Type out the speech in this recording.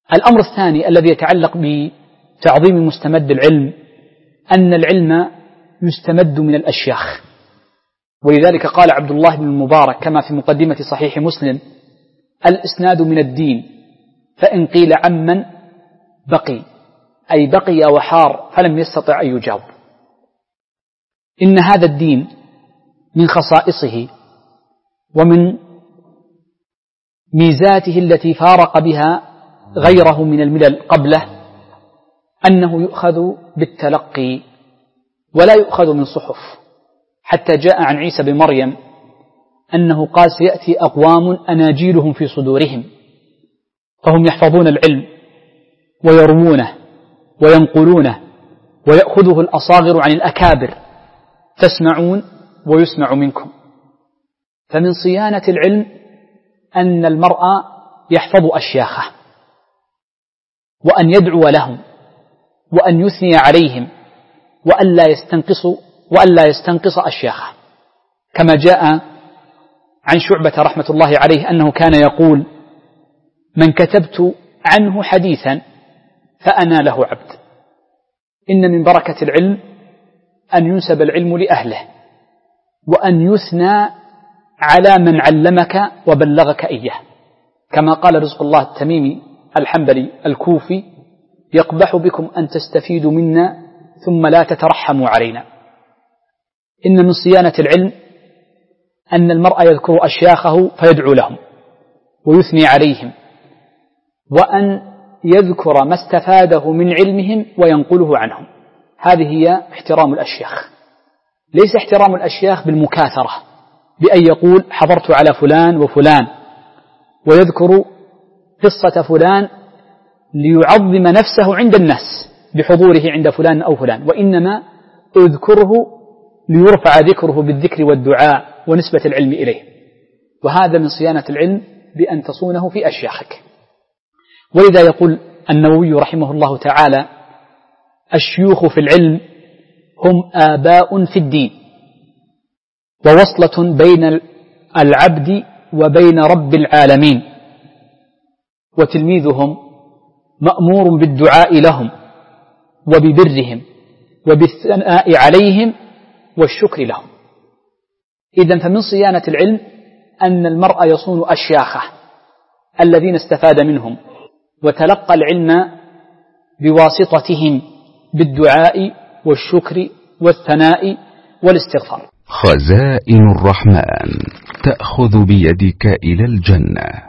الأمر الثاني الذي يتعلق بتعظيم مستمد العلم أن العلم يستمد من الأشياخ، ولذلك قال عبد الله بن المبارك كما في مقدمة صحيح مسلم: الإسناد من الدين، فإن قيل عمن بقي، أي بقي وحار فلم يستطع أن يجاوب. إن هذا الدين من خصائصه ومن ميزاته التي فارق بها غيره من الملل قبله أنه يؤخذ بالتلقي ولا يؤخذ من صحف، حتى جاء عن عيسى بن مريم أنه قال: سيأتي أقوام أناجيلهم في صدورهم، فهم يحفظون العلم ويرمونه وينقلونه، ويأخذه الأصاغر عن الأكابر، تسمعون ويسمع منكم. فمن صيانة العلم أن المرء يحفظ أشياخه، وأن يدعو لهم، وأن يثني عليهم، وألا يستنقص أشياخه، كما جاء عن شعبة رحمة الله عليه أنه كان يقول: من كتبت عنه حديثا فأنا له عبد. إن من بركة العلم أن ينسب العلم لأهله، وأن يثنى على من علمك وبلغك إياه، كما قال رزق الله التميمي الحنبلي الكوفي: يقبح بكم أن تستفيدوا منا ثم لا تترحموا علينا. إن من صيانة العلم أن المرء يذكر أشياخه فيدعو لهم ويثني عليهم، وأن يذكر ما استفاده من علمهم وينقله عنهم. هذه هي احترام الأشياخ. ليس احترام الأشياخ بالمكاثرة، بأن يقول: حضرت على فلان وفلان، ويذكر قصة فلان ليعظم نفسه عند الناس بحضوره عند فلان أو فلان، وإنما اذكره ليرفع ذكره بالذكر والدعاء ونسبة العلم إليه. وهذا من صيانة العلم بأن تصونه في أشياخك. ولذا يقول النووي رحمه الله تعالى: الشيوخ في العلم هم آباء في الدين، ووصلة بين العبد وبين رب العالمين، وتلميذهم مأمور بالدعاء لهم وببرهم وبالثناء عليهم والشكر لهم. إذن فمن صيانة العلم أن المرء يصون أشياخه الذين استفاد منهم وتلقى العلم بواسطتهم بالدعاء والشكر والثناء والاستغفار. خزائن الرحمن تأخذ بيدك إلى الجنة.